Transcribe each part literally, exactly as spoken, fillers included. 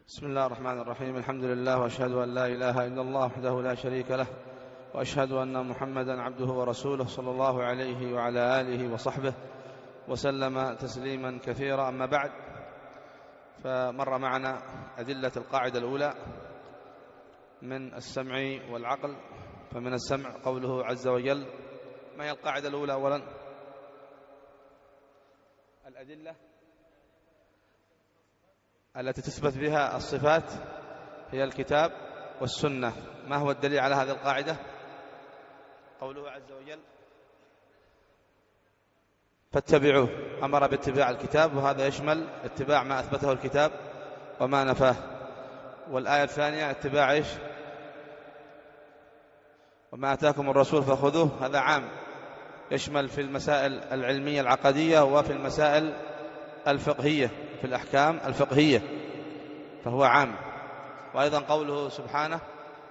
بسم الله الرحمن الرحيم. الحمد لله، وأشهد أن لا إله إلا الله وحده لا شريك له، وأشهد أن محمدا عبده ورسوله صلى الله عليه وعلى آله وصحبه وسلم تسليما كثيرا. أما بعد، فمر معنا أدلة القاعدة الأولى من السمع والعقل. فمن السمع قوله عز وجل. ما هي القاعدة الأولى؟ أولا الأدلة التي تثبت بها الصفات هي الكتاب والسنة. ما هو الدليل على هذه القاعدة؟ قوله عز وجل فاتبعوه، أمر باتباع الكتاب، وهذا يشمل اتباع ما أثبته الكتاب وما نفاه. والآية الثانية اتباع إيش؟ وما أتاكم الرسول فخذوه، هذا عام، يشمل في المسائل العلمية العقدية وفي المسائل الفقهية، في الأحكام الفقهية، فهو عام. وأيضا قوله سبحانه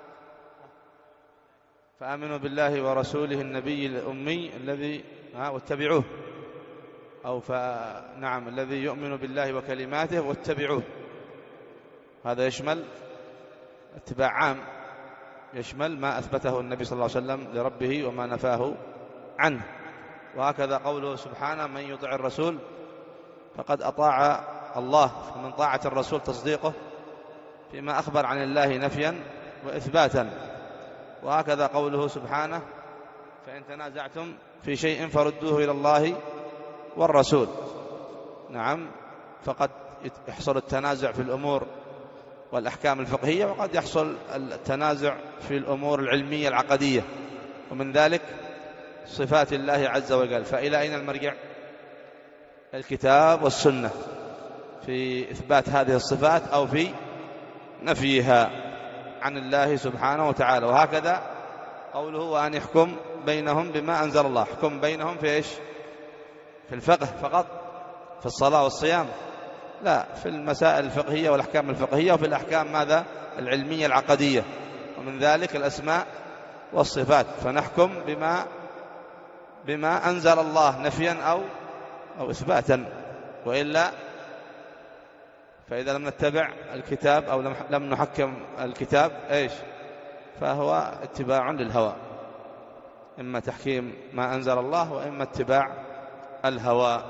فآمنوا بالله ورسوله النبي الأمي الذي واتبعوه، أو فنعم الذي يؤمن بالله وكلماته واتبعوه، هذا يشمل اتباع عام، يشمل ما أثبته النبي صلى الله عليه وسلم لربه وما نفاه عنه. وهكذا قوله سبحانه من يطع الرسول فقد أطاع الله، فمن طاعة الرسول تصديقه فيما أخبر عن الله نفيا وإثباتا. وهكذا قوله سبحانه فإن تنازعتم في شيء فردوه إلى الله والرسول. نعم، فقد يحصل التنازع في الأمور والأحكام الفقهية، وقد يحصل التنازع في الأمور العلمية العقدية، ومن ذلك صفات الله عز وجل. فإلى أين المرجع؟ الكتاب والسنة في إثبات هذه الصفات أو في نفيها عن الله سبحانه وتعالى. وهكذا قوله وأن يحكم بينهم بما أنزل الله. حكم بينهم في إيش؟ في الفقه فقط، في الصلاة والصيام؟ لا، في المسائل الفقهية والأحكام الفقهية، وفي الأحكام ماذا؟ العلمية العقدية، ومن ذلك الأسماء والصفات. فنحكم بما بما أنزل الله نفيا أو أو إثباتا، وإلا فإذا لم نتبع الكتاب أو لم نحكم الكتاب إيش؟ فهو اتباع للهوى، إما تحكيم ما أنزل الله وإما اتباع الهوى.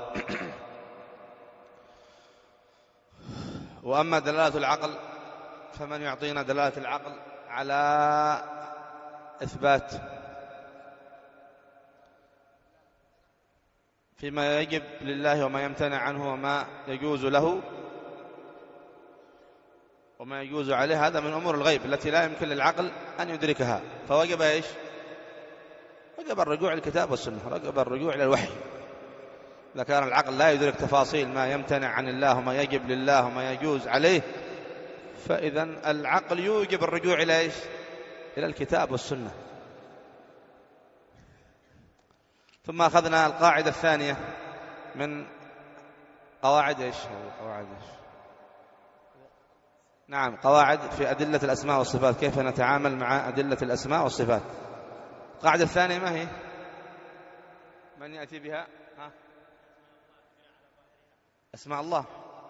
وأما دلالة العقل، فمن يعطينا دلالة العقل على إثبات فيما يجب لله وما يمتنع عنه وما يجوز له وما يجوز عليه، هذا من أمور الغيب التي لا يمكن للعقل أن يدركها، فوجب إيش؟ وجب الرجوع للكتاب والسنة، وجب الرجوع إلى الوحي. إذا كان العقل لا يدرك تفاصيل ما يمتنع عن الله وما يجب لله وما يجوز عليه، فإذا العقل يوجب الرجوع إلى إيش؟ إلى الكتاب والسنة. ثم أخذنا القاعدة الثانية من قواعد إيش؟ قواعد إيش؟ نعم، قواعد في أدلة الأسماء والصفات، كيف نتعامل مع أدلة الأسماء والصفات. القاعدة الثانية ما هي؟ من يأتي بها؟ ها؟ أسماء الله.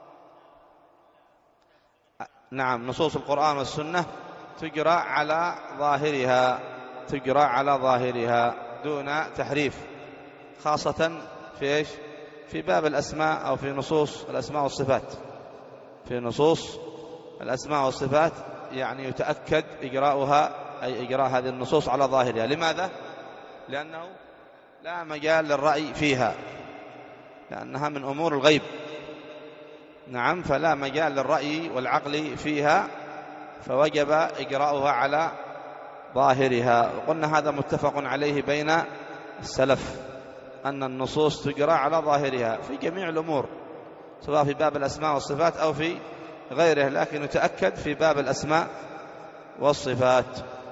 نعم، نصوص القرآن والسنة تجرى على ظاهرها، تجرى على ظاهرها دون تحريف، خاصة في إيش؟ في باب الأسماء أو في نصوص الأسماء والصفات. في نصوص الأسماء والصفات يعني يتأكد إجراؤها، أي إجراء هذه النصوص على ظاهرها. لماذا؟ لأنه لا مجال للرأي فيها، لأنها من أمور الغيب. نعم، فلا مجال للرأي والعقل فيها، فوجب إجراؤها على ظاهرها. وقلنا هذا متفق عليه بين السلف، أن النصوص تجرى على ظاهرها في جميع الأمور، سواء في باب الأسماء والصفات أو في غيره، لكن يتأكد في باب الأسماء والصفات.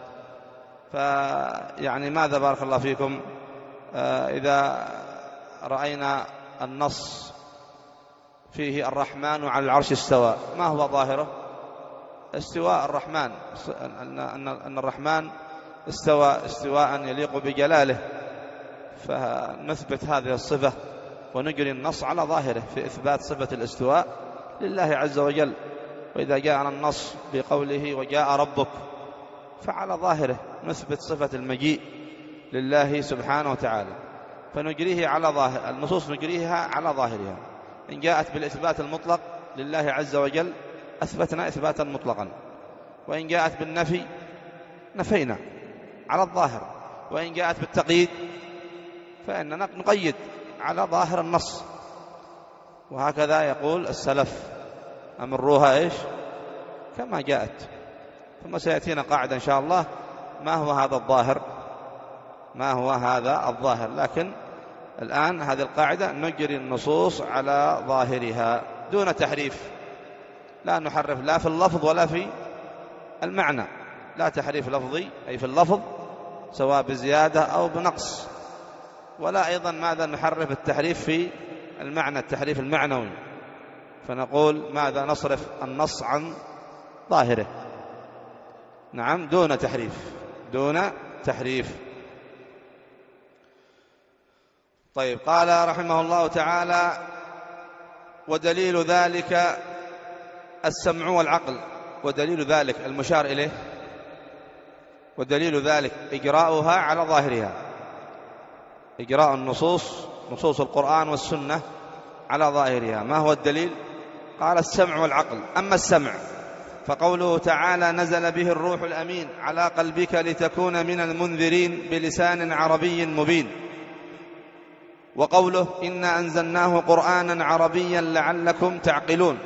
فيعني ماذا بارك الله فيكم آه إذا رأينا النص فيه الرحمن على العرش استوى، ما هو ظاهره؟ استواء الرحمن، أن أن الرحمن استوى استواء يليق بجلاله، فنثبت هذه الصفة ونجري النص على ظاهره في إثبات صفة الاستواء لله عز وجل. وإذا جاءنا النص بقوله وجاء ربك فعلى ظاهره نثبت صفة المجيء لله سبحانه وتعالى، فنجريه على ظاهر النصوص، نجريها على ظاهرها. إن جاءت بالإثبات المطلق لله عز وجل أثبتنا إثباتا مطلقا، وإن جاءت بالنفي نفينا على الظاهر، وإن جاءت بالتقييد فإننا نقيد على ظاهر النص. وهكذا يقول السلف أمروها إيش كما جاءت. ثم سيأتينا قاعدة إن شاء الله ما هو هذا الظاهر، ما هو هذا الظاهر. لكن الآن هذه القاعدة نجري النصوص على ظاهرها دون تحريف، لا نحرف لا في اللفظ ولا في المعنى، لا تحريف لفظي أي في اللفظ سواء بزيادة أو بنقص، ولا أيضا ماذا نحرف التحريف في المعنى، التحريف المعنوي، فنقول ماذا نصرف النص عن ظاهره. نعم دون تحريف، دون تحريف. طيب قال رحمه الله تعالى ودليل ذلك السمع والعقل. ودليل ذلك المشار إليه، ودليل ذلك إجراؤها على ظاهرها، إجراء النصوص نصوص القرآن والسنة على ظاهرها. ما هو الدليل؟ قال السمع والعقل. أما السمع فقوله تعالى نزل به الروح الأمين على قلبك لتكون من المنذرين بلسان عربي مبين. وقوله إنا أنزلناه قرآنا عربيا لعلكم تعقلون.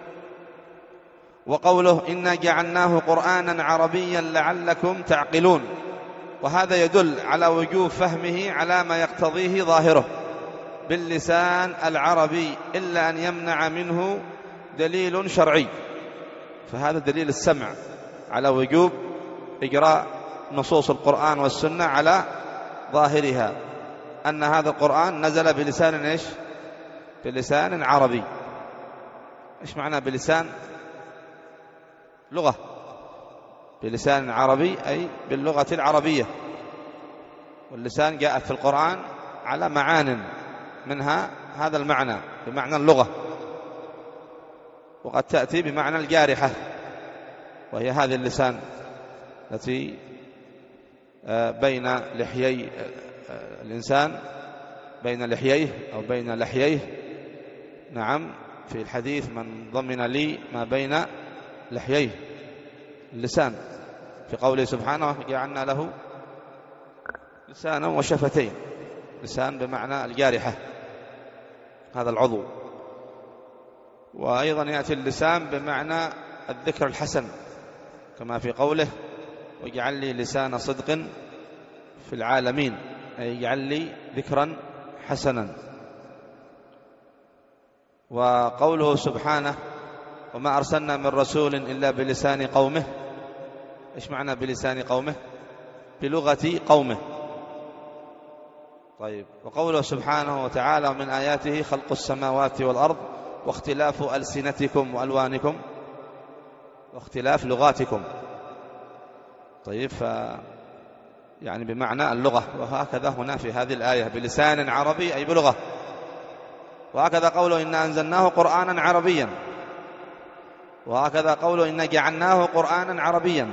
وقوله إنا جعلناه قرآنا عربيا لعلكم تعقلون. وهذا يدل على وجوب فهمه على ما يقتضيه ظاهره باللسان العربي إلا أن يمنع منه دليل شرعي. فهذا دليل السمع على وجوب إجراء نصوص القرآن والسنة على ظاهرها، أن هذا القرآن نزل بلسان إيش؟ بلسان عربي. إيش معنى بلسان؟ لغة، بلسان عربي أي باللغة العربية. واللسان جاءت في القرآن على معان، منها هذا المعنى بمعنى اللغة، وقد تأتي بمعنى الجارحة، وهي هذه اللسان التي بين لحيي الإنسان، بين لحييه أو بين لحييه. نعم في الحديث من ضمن لي ما بين لحييه، اللسان، في قوله سبحانه جعلنا له لسانا وشفتين. لسان بمعنى الجارحة، هذا العضو. وأيضا يأتي اللسان بمعنى الذكر الحسن، كما في قوله واجعل لي لسان صدق في العالمين، أي اجعل لي ذكرا حسنا. وقوله سبحانه وما أرسلنا من رسول إلا بلسان قومه. إيش معنى بلسان قومه؟ بلغة قومه. طيب وقوله سبحانه وتعالى ومن آياته خلق السماوات والأرض واختلاف ألسنتكم وألوانكم، واختلاف لغاتكم. طيب ف يعني بمعنى اللغة. وهكذا هنا في هذه الآية بلسان عربي أي بلغة. وهكذا قوله إنا أنزلناه قرآنا عربيا، وهكذا قوله إنا جعلناه قرآنا عربيا.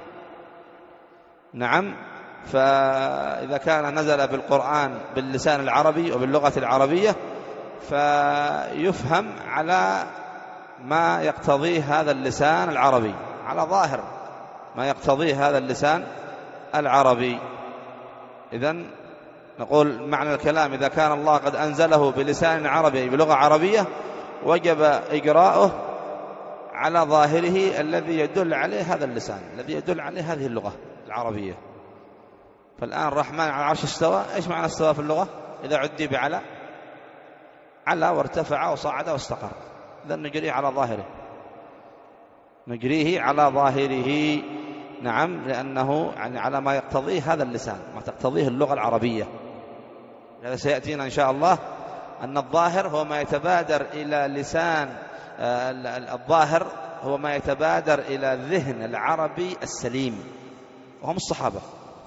نعم فإذا كان نزل بالقرآن باللسان العربي وباللغة العربية فيفهم على ما يقتضيه هذا اللسان العربي، على ظاهر ما يقتضيه هذا اللسان العربي. إذن نقول معنى الكلام إذا كان الله قد أنزله بلسان عربي بلغة عربية وجب إجراؤه على ظاهره الذي يدل عليه هذا اللسان، الذي يدل عليه هذه اللغة العربية. فالآن الرحمن على العرش استوى. إيش معنى استوى في اللغة؟ إذا عدي بعلى، على وارتفع وصعد واستقر. إذن نجريه على ظاهره، نجريه على ظاهره. نعم لأنه يعني على ما يقتضيه هذا اللسان، ما تقتضيه اللغة العربية. هذا سيأتينا إن شاء الله أن الظاهر هو ما يتبادر إلى لسان الظاهر هو ما يتبادر إلى الذهن العربي السليم، وهم الصحابة.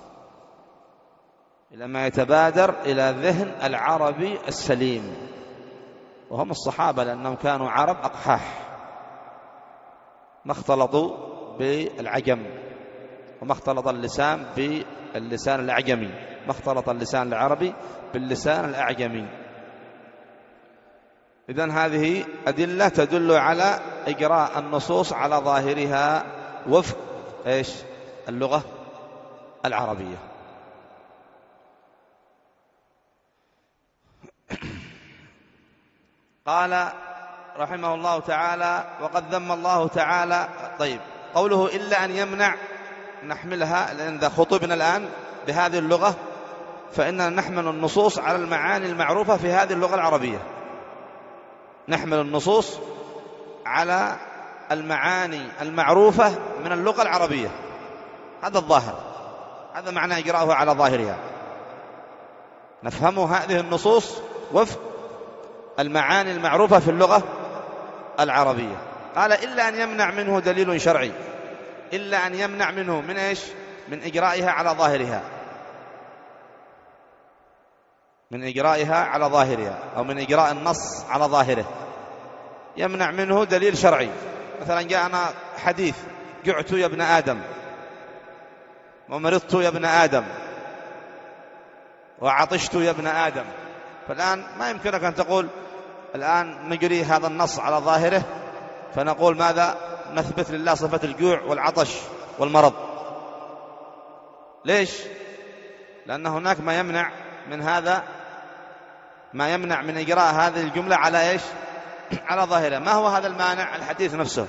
إلى ما يتبادر إلى الذهن العربي السليم، وهم الصحابة، لأنهم كانوا عرب أقحاح. ما اختلطوا بالعجم، وما اختلط اللسان باللسان الأعجمي، ما اختلط اللسان العربي باللسان الأعجمي. إذن هذه أدلة تدل على إجراء النصوص على ظاهرها وفق إيش؟ اللغة العربية. قال رحمه الله تعالى: وقد ذم الله تعالى. طيب، قوله إلا أن يمنع، نحملها لأن إذا خطبنا الآن بهذه اللغة فإننا نحمل النصوص على المعاني المعروفة في هذه اللغة العربية، نحمل النصوص على المعاني المعروفة من اللغة العربية، هذا الظاهر، هذا معنى إجراءه على ظاهرها، نفهم هذه النصوص وفق المعاني المعروفة في اللغة العربية. قال: إلا أن يمنع منه دليل شرعي، إلا أن يمنع منه من إيش؟ من إجرائها على ظاهرها، من إجرائها على ظاهرها، أو من إجراء النص على ظاهره، يمنع منه دليل شرعي. مثلا جاءنا حديث: جعت يا ابن آدم، ومرضت يا ابن آدم، وعطشت يا ابن آدم. فالآن ما يمكنك أن تقول الآن نجري هذا النص على ظاهره فنقول ماذا؟ نثبت لله صفة الجوع والعطش والمرض. ليش؟ لأن هناك ما يمنع من هذا، ما يمنع من إجراء هذه الجملة على إيش؟ على ظاهرها. ما هو هذا المانع؟ الحديث نفسه،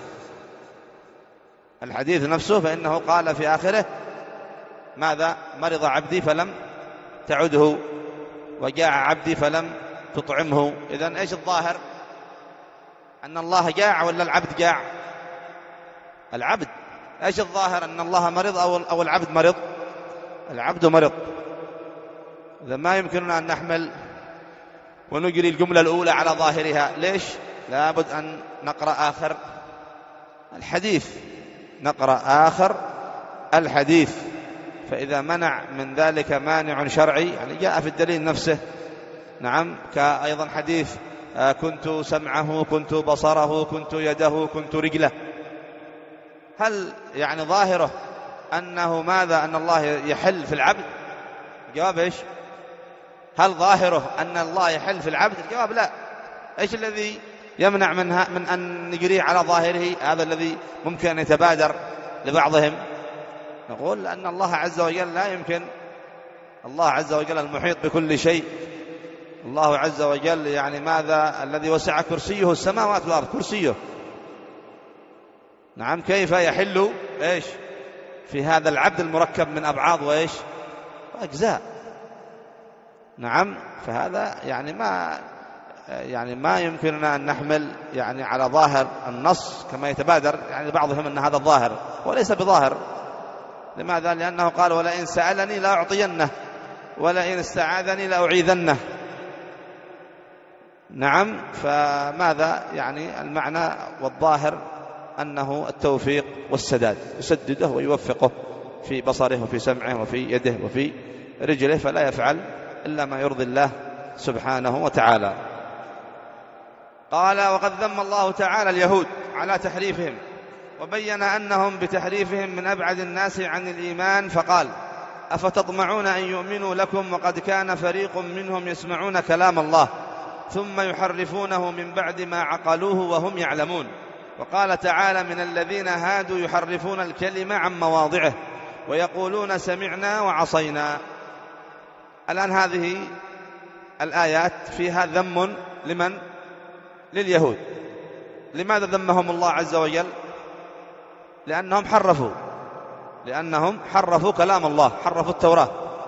الحديث نفسه، فإنه قال في آخره ماذا؟ مرض عبدي فلم تعده، وجاع عبدي فلم تطعمه. إذن إيش الظاهر؟ أن الله جاع ولا العبد جاع؟ العبد. إيش الظاهر؟ أن الله مرض أو العبد مرض؟ العبد مرض. إذا ما يمكننا أن نحمل ونجري الجملة الأولى على ظاهرها. ليش؟ لابد أن نقرأ آخر الحديث، نقرأ آخر الحديث. فإذا منع من ذلك مانع شرعي، يعني جاء في الدليل نفسه، نعم، كأيضا حديث: كنت سمعه، كنت بصره، كنت يده، كنت رجله. هل يعني ظاهره أنه ماذا؟ أن الله يحل في العبد؟ الجواب إيش؟ هل ظاهره أن الله يحل في العبد؟ الجواب لا. إيش الذي يمنع منها من أن نجريه على ظاهره؟ هذا الذي ممكن أن يتبادر لبعضهم. نقول أن الله عز وجل لا يمكن، الله عز وجل المحيط بكل شيء، الله عز وجل يعني ماذا؟ الذي وسع كرسيه السماوات والأرض، كرسيه، نعم، كيف يحل إيش في هذا العبد المركب من أبعاض وإيش وأجزاء؟ نعم، فهذا يعني ما يعني ما يمكننا أن نحمل يعني على ظاهر النص كما يتبادر يعني بعضهم أن هذا الظاهر، وليس بظاهر. لماذا؟ لأنه قال: ولئن سألني لأعطينه، ولئن استعاذني لأعيذنه. نعم، فماذا يعني المعنى والظاهر؟ أنه التوفيق والسداد، يسدده ويوفقه في بصره وفي سمعه وفي يده وفي رجله، فلا يفعل إلا ما يرضي الله سبحانه وتعالى. قال: وقد ذم الله تعالى اليهود على تحريفهم، وبين أنهم بتحريفهم من أبعد الناس عن الإيمان، فقال: أفتطمعون أن يؤمنوا لكم وقد كان فريق منهم يسمعون كلام الله ثم يحرفونه من بعد ما عقلوه وهم يعلمون. وقال تعالى: من الذين هادوا يحرفون الكلمة عن مواضعه ويقولون سمعنا وعصينا. الآن هذه الآيات فيها ذم لمن؟ لليهود. لماذا ذمهم الله عز وجل؟ لأنهم حرفوا لأنهم حرفوا كلام الله، حرفوا التوراة،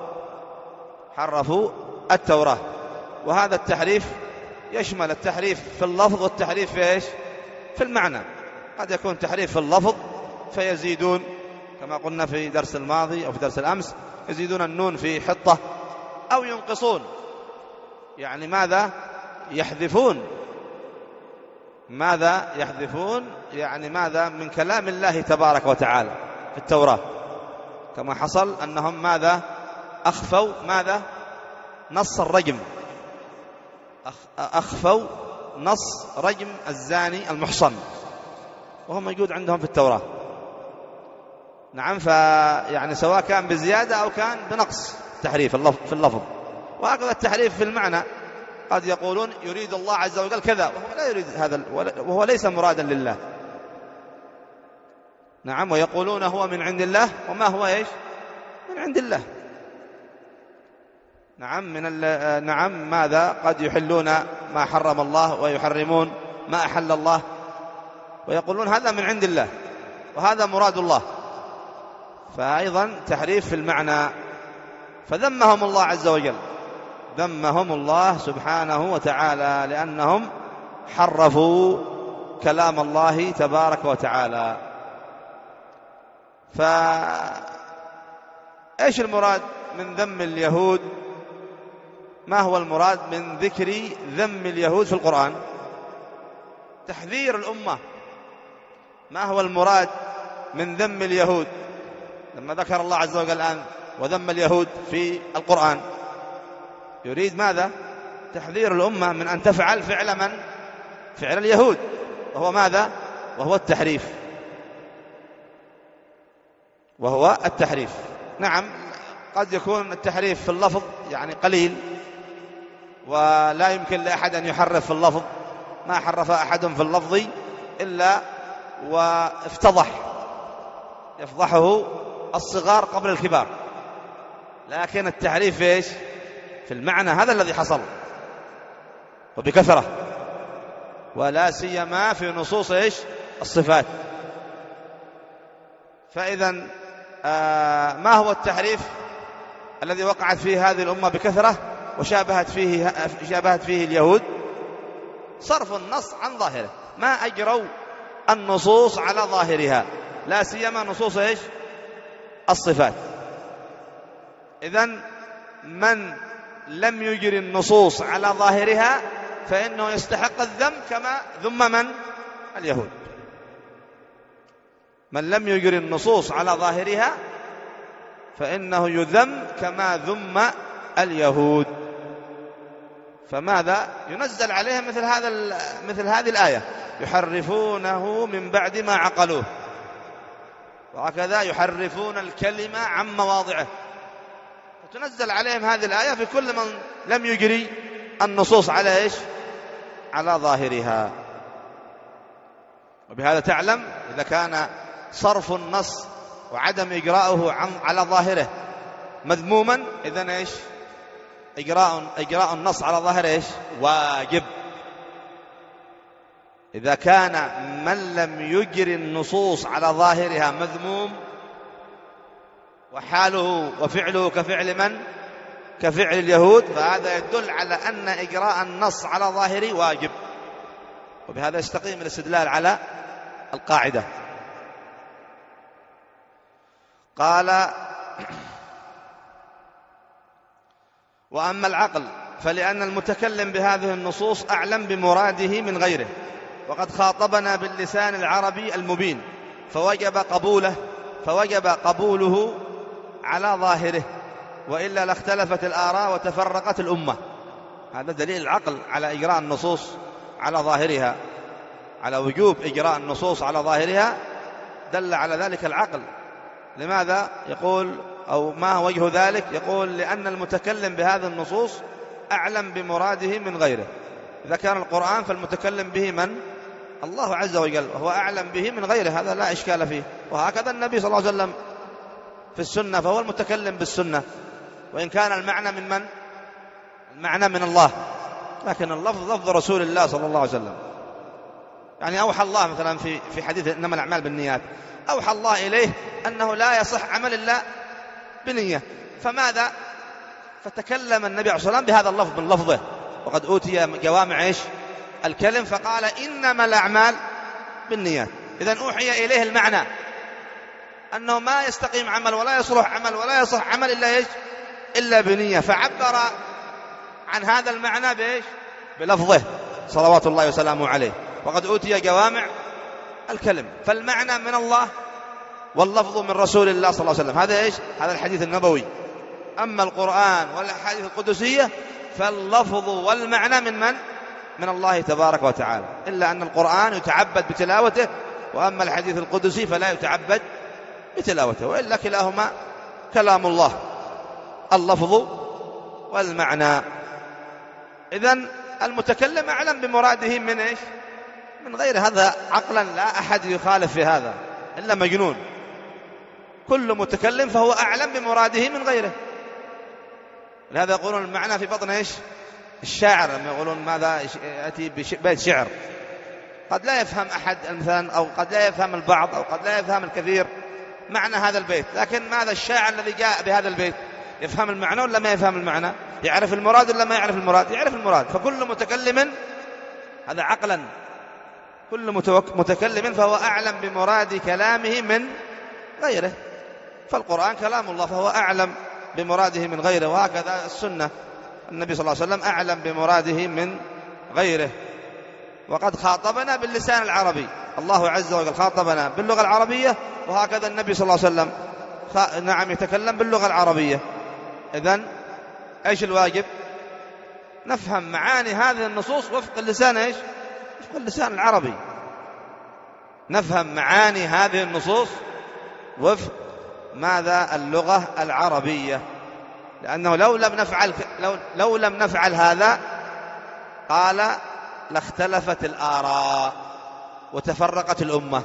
حرفوا التوراة. وهذا التحريف يشمل التحريف في اللفظ والتحريف في إيش؟ في المعنى. قد يكون تحريف في اللفظ فيزيدون كما قلنا في درس الماضي أو في درس الأمس، يزيدون النون في حطة، أو ينقصون، يعني ماذا؟ يحذفون. ماذا يحذفون؟ يعني ماذا؟ من كلام الله تبارك وتعالى في التوراة، كما حصل أنهم ماذا؟ أخفوا ماذا؟ نص الرجم، أخفوا نص رجم الزاني المحصن، وهو موجود عندهم في التوراة. نعم، فيعني سواء كان بزيادة أو كان بنقص تحريف في اللفظ. وهكذا التحريف في المعنى، قد يقولون يريد الله عز وجل كذا وهو لا يريد هذا، وهو ليس مرادا لله. نعم، ويقولون هو من عند الله وما هو إيش؟ من عند الله. نعم، من نعم ماذا؟ قد يحلون ما حرم الله ويحرمون ما أحل الله، ويقولون هذا من عند الله وهذا مراد الله، فأيضا تحريف في المعنى. فذمهم الله عز وجل، ذمهم الله سبحانه وتعالى لأنهم حرفوا كلام الله تبارك وتعالى. فإيش المراد من ذم اليهود؟ ما هو المراد من ذكر ذم اليهود في القرآن؟ تحذير الأمة. ما هو المراد من ذم اليهود لما ذكر الله عز وجل الآن وذم اليهود في القرآن؟ يريد ماذا؟ تحذير الأمة من أن تفعل فعل من؟ فعل اليهود، وهو ماذا؟ وهو التحريف، وهو التحريف. نعم، قد يكون التحريف في اللفظ يعني قليل، ولا يمكن لأحد أن يحرف في اللفظ، ما حرف أحد في اللفظ إلا وافتضح، يفضحه الصغار قبل الكبار. لكن التحريف إيش؟ في المعنى، هذا الذي حصل وبكثرة، ولا سيما في نصوص إيش؟ الصفات. فإذا آه ما هو التحريف الذي وقعت فيه هذه الأمة بكثرة وشابهت فيه, شابهت فيه اليهود؟ صرف النص عن ظاهره، ما أجروا النصوص على ظاهرها، لا سيما نصوص إيش؟ الصفات. إذن من لم يجري النصوص على ظاهرها فإنه يستحق الذم كما ذم من؟ اليهود. من لم يجري النصوص على ظاهرها فإنه يذم كما ذم اليهود. فماذا؟ ينزل عليهم مثل هذا مثل هذه الآية: يحرفونه من بعد ما عقلوه، وهكذا يحرفون الكلمة عن مواضعه. فتنزل عليهم هذه الآية في كل من لم يجري النصوص على إيش؟ على ظاهرها. وبهذا تعلم إذا كان صرف النص وعدم إجراؤه على ظاهره مذموما، إذن إيش؟ إجراء إجراء النص على ظاهره إيش؟ واجب. إذا كان من لم يجري النصوص على ظاهرها مذموم وحاله وفعله كفعل من؟ كفعل اليهود، فهذا يدل على أن إجراء النص على ظاهره واجب. وبهذا يستقيم الاستدلال على القاعدة. قال: وأما العقل فلأن المتكلم بهذه النصوص أعلم بمراده من غيره، وقد خاطبنا باللسان العربي المبين، فوجب قبوله فوجب قبوله على ظاهره، وإلا لاختلفت الآراء وتفرقت الأمة. هذا دليل العقل على إجراء النصوص على ظاهرها، على وجوب إجراء النصوص على ظاهرها، دل على ذلك العقل. لماذا؟ يقول أو ما وجه ذلك؟ يقول: لأن المتكلم بهذه النصوص أعلم بمراده من غيره. إذا كان القرآن فالمتكلم به من؟ الله عز وجل، وهو أعلم به من غيره، هذا لا إشكال فيه. وهكذا النبي صلى الله عليه وسلم في السنة، فهو المتكلم بالسنة، وإن كان المعنى من من؟ المعنى من الله، لكن اللفظ لفظ رسول الله صلى الله عليه وسلم. يعني أوحى الله مثلا في في حديث إنما الأعمال بالنيات، أوحى الله إليه أنه لا يصح عمل الله بنية، فماذا؟ فتكلم النبي عليه الصلاة والسلام بهذا اللفظ من لفظه، وقد أوتي جوامع إيش؟ الكلم، فقال: إنما الأعمال بالنيات. إذن أوحي إليه المعنى أنه ما يستقيم عمل ولا يصلح عمل ولا يصح عمل إلا إيش؟ إلا بنية، فعبر عن هذا المعنى بإيش؟ بلفظه صلوات الله وسلامه عليه، وقد أوتي جوامع الكلم. فالمعنى من الله واللفظ من رسول الله صلى الله عليه وسلم. هذا إيش؟ هذا الحديث النبوي. أما القرآن والأحاديث القدسية فاللفظ والمعنى من من؟ من الله تبارك وتعالى. إلا أن القرآن يتعبد بتلاوته وأما الحديث القدسي فلا يتعبد بتلاوته، وإلا كلاهما كلام الله اللفظ والمعنى. إذن المتكلم أعلم بمراده من إيش؟ من غير هذا عقلا لا أحد يخالف في هذا إلا مجنون. كل متكلم فهو أعلم بمراده من غيره. لهذا يقولون المعنى في بطن إيش؟ الشاعر، لما يقولون ماذا يأتي ببيت شعر، قد لا يفهم أحد مثلا، أو قد لا يفهم البعض، أو قد لا يفهم الكثير معنى هذا البيت، لكن ماذا الشاعر الذي جاء بهذا البيت يفهم المعنى ولا ما يفهم المعنى؟ يعرف المراد ولا ما يعرف المراد؟ يعرف المراد. فكل متكلم هذا عقلا، كل متكلم فهو أعلم بمراد كلامه من غيره. فالقرآن كلام الله فهو أعلم بمراده من غيره، وهكذا السنة، النبي صلى الله عليه وسلم أعلم بمراده من غيره. وقد خاطبنا باللسان العربي، الله عز وجل خاطبنا باللغة العربية، وهكذا النبي صلى الله عليه وسلم نعم يتكلم باللغة العربية. إذن إيش الواجب؟ نفهم معاني هذه النصوص وفق اللسان إيش؟ وفق اللسان العربي. نفهم معاني هذه النصوص وفق ماذا؟ اللغة العربية. لأنه لو لم نفعل لو, لو لم نفعل هذا قال لاختلفت الآراء وتفرقت الأمة.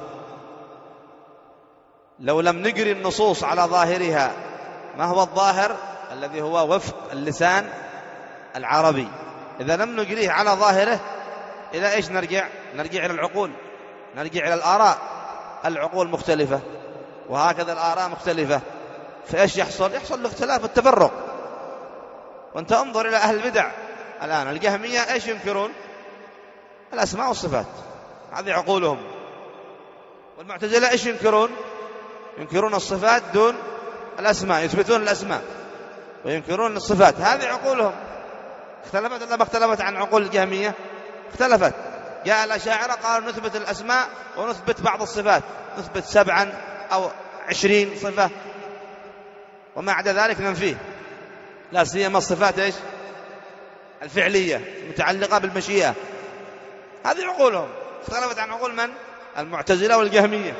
لو لم نجري النصوص على ظاهرها، ما هو الظاهر؟ الذي هو وفق اللسان العربي. إذا لم نجريه على ظاهره، إلى إيش نرجع؟ نرجع إلى العقول، نرجع إلى الآراء. العقول مختلفة، وهكذا الآراء مختلفة، فإيش يحصل؟ يحصل الاختلاف والتفرق. وانت انظر إلى أهل البدع الآن، الجهمية إيش ينكرون؟ الأسماء والصفات، هذه عقولهم. والمعتزلة إيش ينكرون؟ ينكرون الصفات دون الأسماء، يثبتون الأسماء وينكرون الصفات، هذه عقولهم. اختلفت ولا ما اختلفت عن عقول الجهمية؟ اختلفت. جاء الأشاعرة قالوا نثبت الأسماء ونثبت بعض الصفات، نثبت سبعا أو عشرين صفة، وما عدا ذلك ننفيه، لا سيما الصفات إيش؟ الفعلية المتعلقة بالمشيئة. هذه عقولهم. اختلفت عن عقول من؟ المعتزلة والجهمية.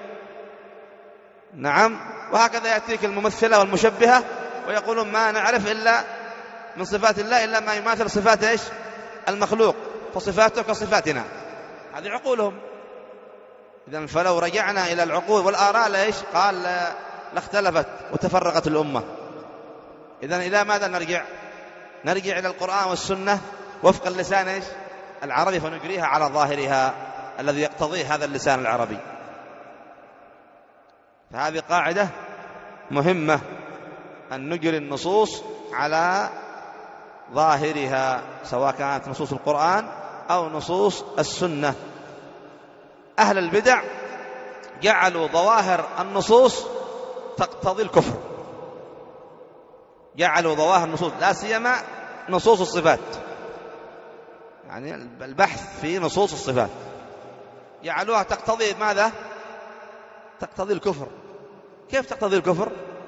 نعم. وهكذا يأتيك الممثلة والمشبهة ويقولون ما نعرف إلا من صفات الله إلا ما يماثل صفات إيش؟ المخلوق، فصفاته كصفاتنا. هذه عقولهم. إذن فلو رجعنا إلى العقول والآراء لإيش؟ قال لاختلفت وتفرقت الأمة. إذن إلى ماذا نرجع؟ نرجع إلى القرآن والسنة وفق اللسان إيش؟ العربي، فنجريها على ظاهرها الذي يقتضيه هذا اللسان العربي. فهذه قاعدة مهمة، أن نجري النصوص على ظاهرها، سواء كانت نصوص القرآن أو نصوص السنة. أهل البدع جعلوا ظواهر النصوص تقتضي الكفر، جعلوا ظواهر النصوص لا سيما نصوص الصفات، يعني البحث في نصوص الصفات جعلوها تقتضي ماذا؟ تقتضي الكفر. كيف تقتضي الكفر؟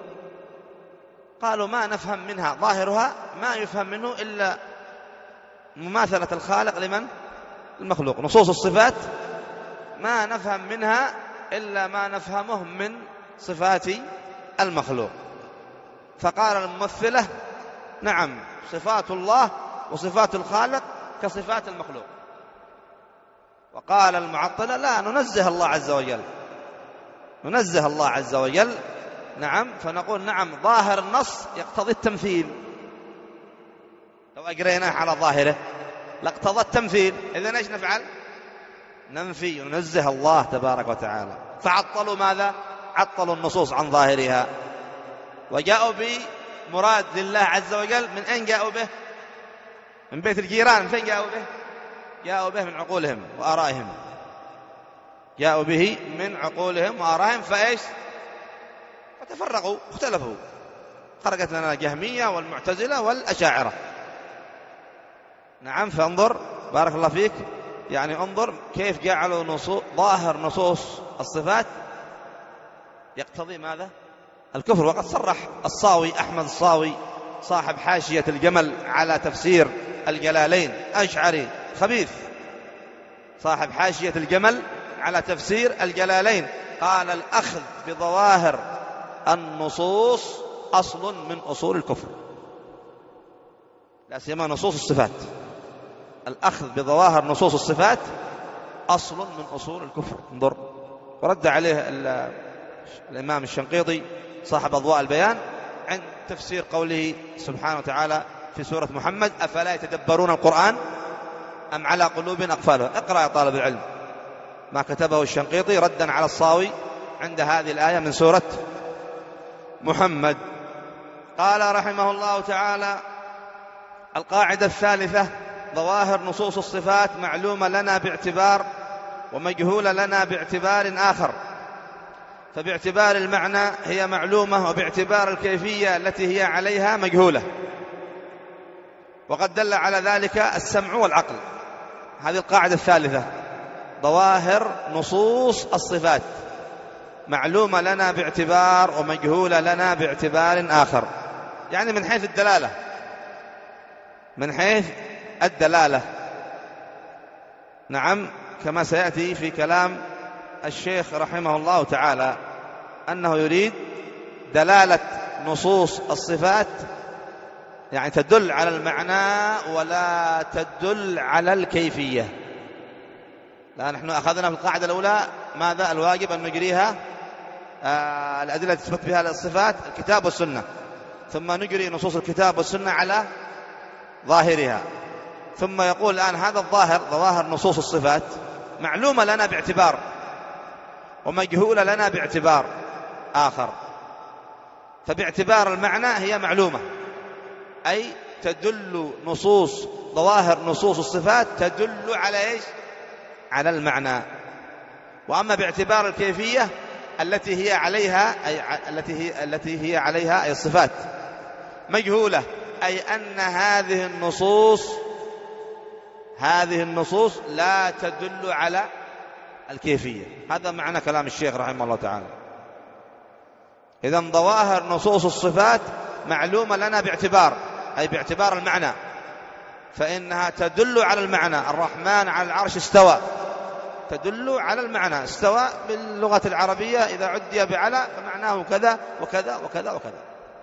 قالوا ما نفهم منها، ظاهرها ما يفهم منه إلا مماثلة الخالق لمن؟ المخلوق. نصوص الصفات ما نفهم منها إلا ما نفهمه من صفات المخلوق. فقال الممثلة نعم صفات الله وصفات الخالق كصفات المخلوق. وقال المعطلة لا، ننزه الله عز وجل، ننزه الله عز وجل. نعم. فنقول نعم ظاهر النص يقتضي التمثيل، لو أجريناه على ظاهره لاقتضى التمثيل. إذن إيش نفعل؟ ننفي وننزه الله تبارك وتعالى. فعطلوا ماذا؟ عطلوا النصوص عن ظاهرها، وجاءوا بمراد لله عز وجل. من أين جاءوا به؟ من بيت الجيران. من فين جاءوا به؟ جاءوا به من عقولهم وآرائهم، جاءوا به من عقولهم وآرائهم. فإيش؟ فتفرقوا اختلفوا، خرجت لنا الجهمية والمعتزلة والأشاعرة. نعم. فانظر بارك الله فيك، يعني انظر كيف جعلوا نصوص ظاهر نصوص الصفات يقتضي ماذا؟ الكفر. وقد صرح الصاوي أحمد الصاوي صاحب حاشية الجمل على تفسير الجلالين، أشعري خبيث، صاحب حاشية الجمل على تفسير الجلالين، قال الأخذ بظواهر النصوص أصل من أصول الكفر، لا سيما نصوص الصفات. الأخذ بظواهر نصوص الصفات أصل من أصول الكفر. انظر، ورد عليه الإمام الشنقيطي صاحب أضواء البيان عند تفسير قوله سبحانه وتعالى في سورة محمد: أفلا يتدبرون القرآن أم على قلوب أقفالها. اقرأ يا طالب العلم ما كتبه الشنقيطي ردا على الصاوي عند هذه الآية من سورة محمد. قال رحمه الله تعالى: القاعدة الثالثة: ظواهر نصوص الصفات معلومة لنا باعتبار ومجهولة لنا باعتبار آخر. فباعتبار المعنى هي معلومة، وباعتبار الكيفية التي هي عليها مجهولة. وقد دل على ذلك السمع والعقل. هذه القاعدة الثالثة: ظواهر نصوص الصفات معلومة لنا باعتبار ومجهولة لنا باعتبار آخر، يعني من حيث الدلالة، من حيث الدلالة. نعم، كما سيأتي في كلام الشيخ رحمه الله تعالى أنه يريد دلالة نصوص الصفات، يعني تدل على المعنى ولا تدل على الكيفية. لا، نحن أخذنا في القاعدة الأولى ماذا الواجب أن نجريها، آه الأدلة تثبت بها الصفات الكتاب والسنة، ثم نجري نصوص الكتاب والسنة على ظاهرها. ثم يقول الآن هذا الظاهر، ظواهر نصوص الصفات معلومة لنا باعتبار ومجهولة لنا باعتبار آخر. فباعتبار المعنى هي معلومة، أي تدل نصوص ظواهر نصوص الصفات تدل على إيش؟ على المعنى. وأما باعتبار الكيفية التي هي عليها، أي التي هي التي هي عليها أي الصفات مجهولة، أي أن هذه النصوص هذه النصوص لا تدل على الكيفية. هذا معنى كلام الشيخ رحمه الله تعالى. إذن ظواهر نصوص الصفات معلومة لنا باعتبار، أي باعتبار المعنى، فإنها تدل على المعنى. الرحمن على العرش استوى، تدل على المعنى. استوى باللغة العربية إذا عدي بعلى فمعناه كذا وكذا وكذا وكذا.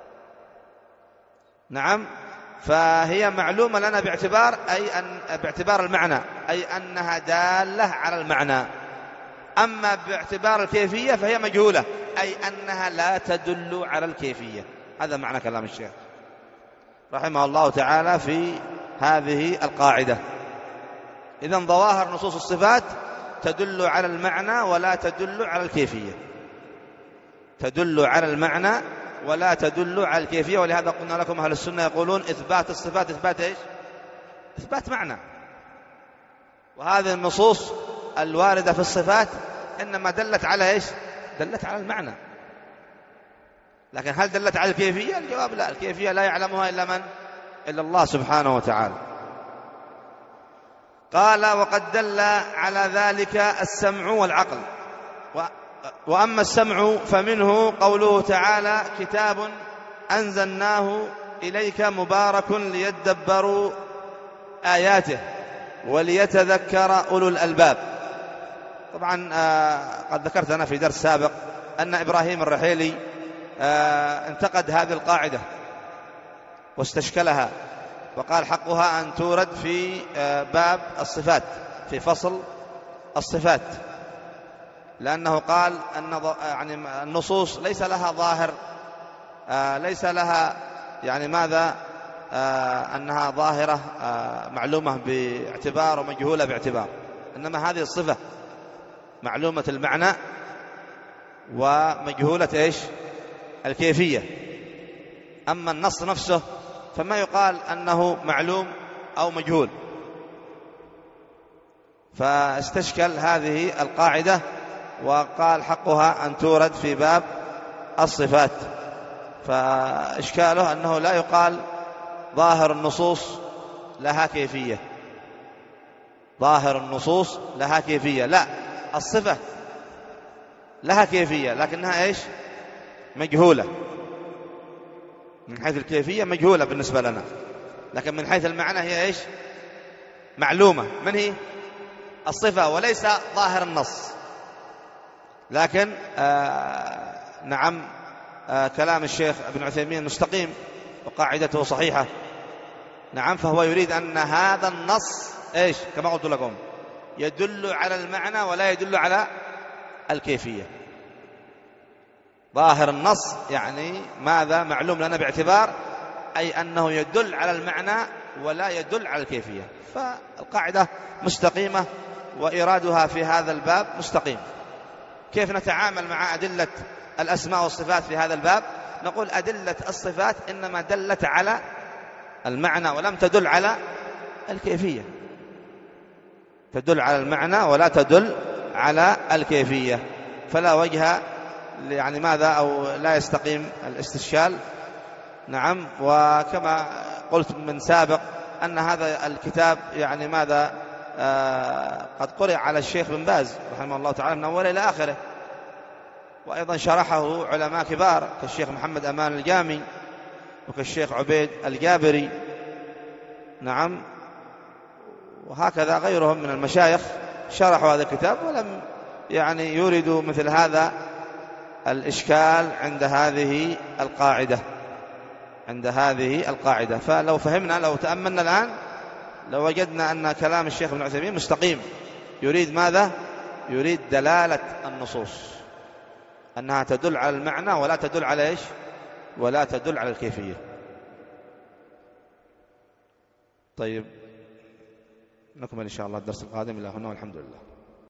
نعم، فهي معلومة لنا باعتبار أي أن باعتبار المعنى، أي أنها دالة على المعنى. أما باعتبار الكيفية فهي مجهولة، أي أنها لا تدل على الكيفية. هذا معنى كلام الشيخ رحمه الله تعالى في هذه القاعدة. إذن ظواهر نصوص الصفات تدل على المعنى ولا تدل على الكيفية، تدل على المعنى ولا تدل على الكيفية. ولهذا قلنا لكم أهل السنة يقولون إثبات الصفات إثبات إيش؟ إثبات معنى. وهذه النصوص الواردة في الصفات إنما دلت على إيش؟ دلت على المعنى. لكن هل دلت على الكيفية؟ الجواب لا، الكيفية لا يعلمها إلا من؟ إلا الله سبحانه وتعالى. قال: وقد دل على ذلك السمع والعقل. وأما السمع فمنه قوله تعالى: كتاب أنزلناه إليك مبارك ليدبروا آياته وليتذكر أولو الألباب. طبعا قد ذكرت أنا في درس سابق أن إبراهيم الرحيلي انتقد هذه القاعدة واستشكلها، وقال حقها أن تورد في باب الصفات، في فصل الصفات، لأنه قال أن يعني النصوص ليس لها ظاهر، ليس لها يعني ماذا أنها ظاهرة معلومة باعتبار ومجهولة باعتبار، إنما هذه الصفة معلومة المعنى ومجهولة إيش؟ الكيفية. أما النص نفسه فما يقال أنه معلوم أو مجهول. فاستشكل هذه القاعدة وقال حقها أن تورد في باب الصفات. فإشكاله أنه لا يقال ظاهر النصوص لها كيفية، ظاهر النصوص لها كيفية، لا، الصفة لها كيفية لكنها إيش؟ مجهولة. من حيث الكيفية مجهولة بالنسبة لنا، لكن من حيث المعنى هي إيش؟ معلومة. من هي؟ الصفة وليس ظاهر النص. لكن آه نعم آه كلام الشيخ ابن عثيمين مستقيم وقاعدته صحيحة. نعم، فهو يريد أن هذا النص إيش كما قلت لكم يدل على المعنى ولا يدل على الكيفية. ظاهر النص يعني ماذا معلوم لنا باعتبار أي أنه يدل على المعنى ولا يدل على الكيفية. فالقاعدة مستقيمة وإرادها في هذا الباب مستقيم. كيف نتعامل مع أدلة الأسماء والصفات في هذا الباب؟ نقول أدلة الصفات إنما دلت على المعنى ولم تدل على الكيفية، تدل على المعنى ولا تدل على الكيفية، فلا وجه يعني ماذا أو لا يستقيم الاستشكال. نعم، وكما قلت من سابق أن هذا الكتاب يعني ماذا آه قد قرئ على الشيخ بن باز رحمه الله تعالى من أوله إلى آخره، وأيضا شرحه علماء كبار كالشيخ محمد أمان الجامي وكالشيخ عبيد الجابري. نعم، وهكذا غيرهم من المشايخ شرحوا هذا الكتاب ولم يعني يوردوا مثل هذا الإشكال عند هذه القاعدة عند هذه القاعدة. فلو فهمنا لو تأملنا الآن لو وجدنا أن كلام الشيخ ابن عثيمين مستقيم، يريد ماذا؟ يريد دلالة النصوص أنها تدل على المعنى ولا تدل على إيش؟ ولا تدل على الكيفية. طيب، نكمل إن شاء الله الدرس القادم. إلى هنا والحمد لله.